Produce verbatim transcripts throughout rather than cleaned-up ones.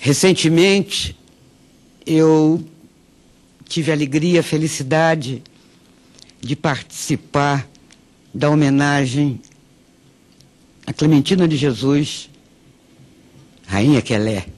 Recentemente, eu tive a alegria, a felicidade de participar da homenagem a Clementina de Jesus, Rainha Quelé,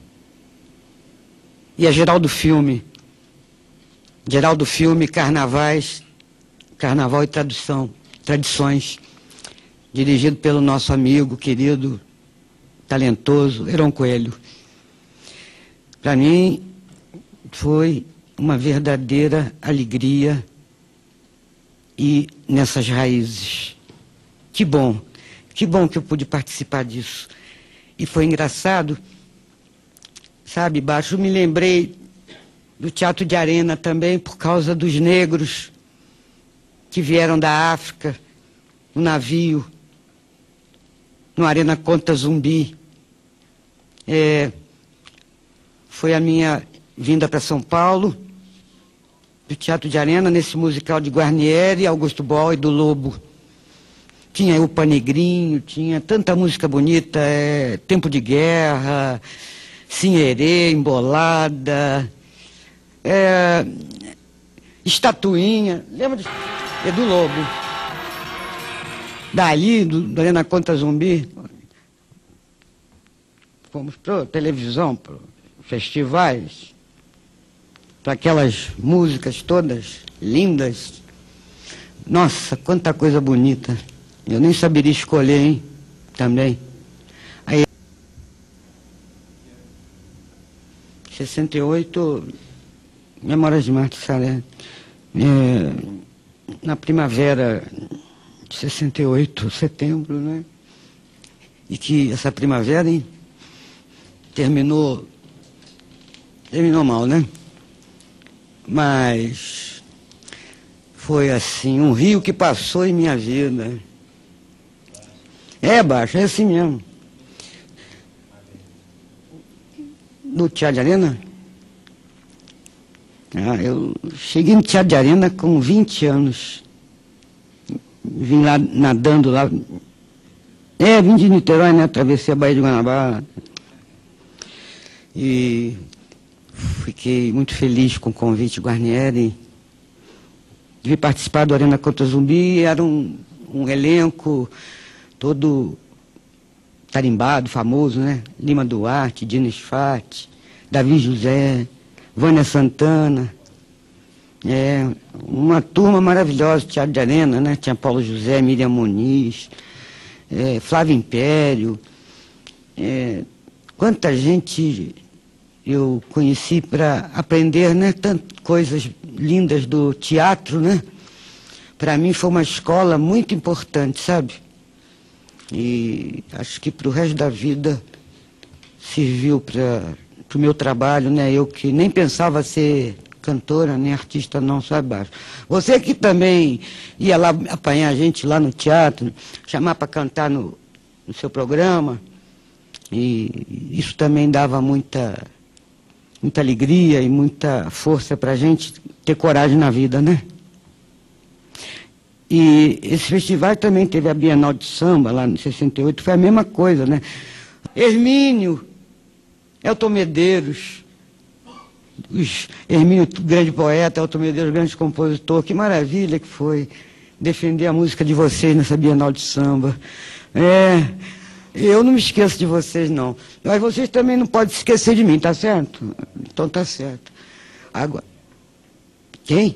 e a Geraldo Filme, Geraldo Filme, Carnavais, Carnaval e Tradução, Tradições, dirigido pelo nosso amigo, querido, talentoso, Heron Coelho. Para mim, foi uma verdadeira alegria ir nessas raízes. Que bom, que bom que eu pude participar disso. E foi engraçado, sabe, Baixo, eu me lembrei do Teatro de Arena também, por causa dos negros que vieram da África, no navio, no Arena Conta Zumbi. É, foi a minha vinda para São Paulo, do Teatro de Arena, nesse musical de Guarnieri, Augusto Boal e do Lobo. Tinha o Panegrinho, tinha tanta música bonita, é, Tempo de Guerra, Sinherê, Embolada, é, Estatuinha, lembra de... É do Lobo. Dali, do, do Arena Conta Zumbi, fomos para televisão, para festivais, para aquelas músicas todas lindas. Nossa, quanta coisa bonita. Eu nem saberia escolher, hein, também. Aí, sessenta e oito, Memórias de Marte Salé. É, na primavera de sessenta e oito, setembro, né? E que essa primavera, hein, terminou, terminou mal, né? Mas foi assim, um rio que passou em minha vida. É, Baixo, é assim mesmo. No Teatro de Arena? Ah, eu cheguei no Teatro de Arena com vinte anos. Vim lá nadando lá. É, vim de Niterói, né? Atravessei a Baía de Guanabara. E fiquei muito feliz com o convite Guarnieri de vir participar do Arena Conta Zumbi. Era um, um elenco todo tarimbado, famoso, né? Lima Duarte, Dina Sfati, Davi José, Vânia Santana. É, uma turma maravilhosa, Teatro de Arena, né? Tinha Paulo José, Miriam Muniz, é, Flávio Império. É, quanta gente eu conheci para aprender, né? Tantas coisas lindas do teatro, né? Para mim foi uma escola muito importante, sabe? E acho que para o resto da vida serviu para o meu trabalho, né? Eu que nem pensava ser cantora, nem artista não, sabe, Baixo? Você que também ia lá apanhar a gente lá no teatro, chamar para cantar no, no seu programa, e isso também dava muita, muita alegria e muita força para a gente ter coragem na vida, né? E esse festival também teve a Bienal de Samba, lá em sessenta e oito, foi a mesma coisa, né? Hermínio, Elton Medeiros, os, Hermínio, grande poeta, Elton Medeiros, grande compositor, que maravilha que foi defender a música de vocês nessa Bienal de Samba. É, eu não me esqueço de vocês, não. Mas vocês também não podem se esquecer de mim, tá certo? Então tá certo. Agora, quem?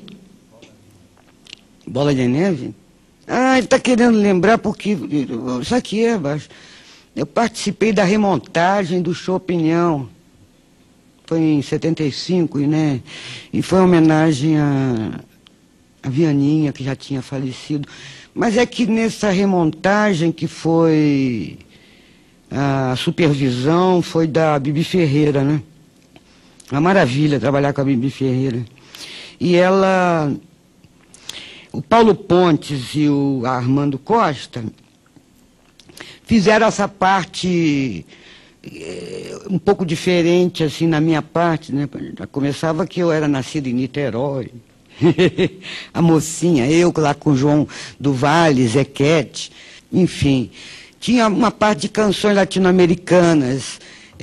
Bola de Neve? Ah, ele está querendo lembrar porque... Isso aqui é, Baixo. Eu participei da remontagem do show Opinião. Foi em setenta e cinco, né? E foi uma homenagem a, a Vianinha, que já tinha falecido. Mas é que nessa remontagem, que foi... A supervisão foi da Bibi Ferreira, né? Uma maravilha trabalhar com a Bibi Ferreira. E ela... O Paulo Pontes e o Armando Costa fizeram essa parte eh, um pouco diferente, assim, na minha parte, né? Já começava que eu era nascido em Niterói. A mocinha, eu lá com o João do Vale, Zequete, enfim. Tinha uma parte de canções latino-americanas,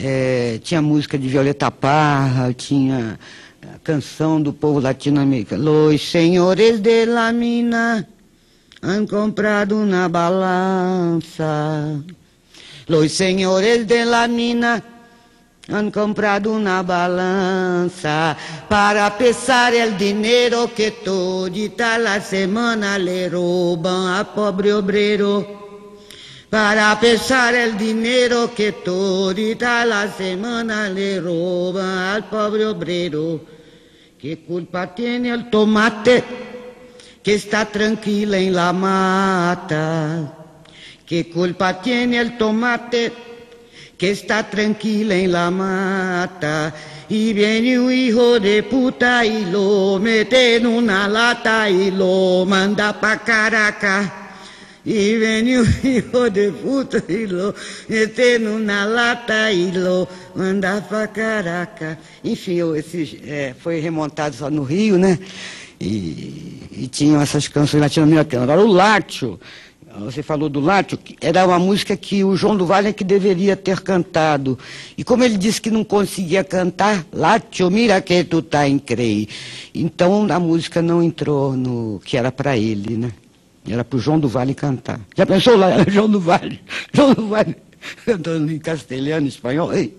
é, tinha música de Violeta Parra, tinha a canção do povo latino-americano. Los senhores de la mina han comprado na balança. Los senhores de la mina han comprado una balanza para pesar el dinero que todita la semana le roban al pobre obrero. Para pesar el dinero que todita la semana le roban al pobre obrero. ¿Qué culpa tiene el tomate que está tranquila en la mata? ¿Qué culpa tiene el tomate que está tranquila en la mata? Y viene un hijo de puta y lo mete en una lata y lo manda pa' Caracas. Y viene un hijo de puta y lo mete en una lata e lo manda pra Caracas. Enfim, eu, esse, é, foi remontado só no Rio, né? E, e tinham essas canções latino-americanas. Agora, o Látio, você falou do Látio, era uma música que o João do Vale é que deveria ter cantado. E como ele disse que não conseguia cantar, Látio, mira que tu tá em crei. Então a música não entrou no que era para ele, né? Era para o João do Vale cantar. Já pensou lá, era João do Vale? João do Vale cantando em castelhano, espanhol. Ei.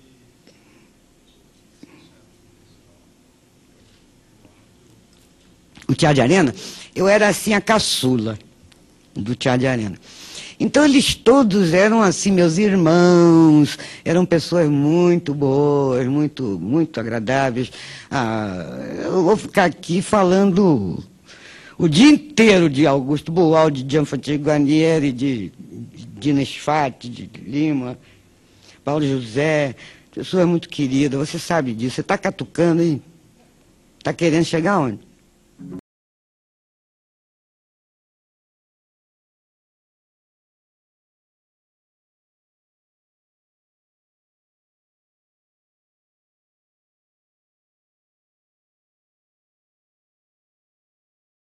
O Teatro de Arena, eu era assim a caçula do Teatro de Arena. Então eles todos eram assim meus irmãos, eram pessoas muito boas, muito, muito agradáveis. Ah, eu vou ficar aqui falando o dia inteiro de Augusto Boal, de Gianfranco Guarnieri, de Dina Sfati, de Lima, Paulo José, pessoa muito querida, você sabe disso. Você está catucando, hein? Está querendo chegar onde?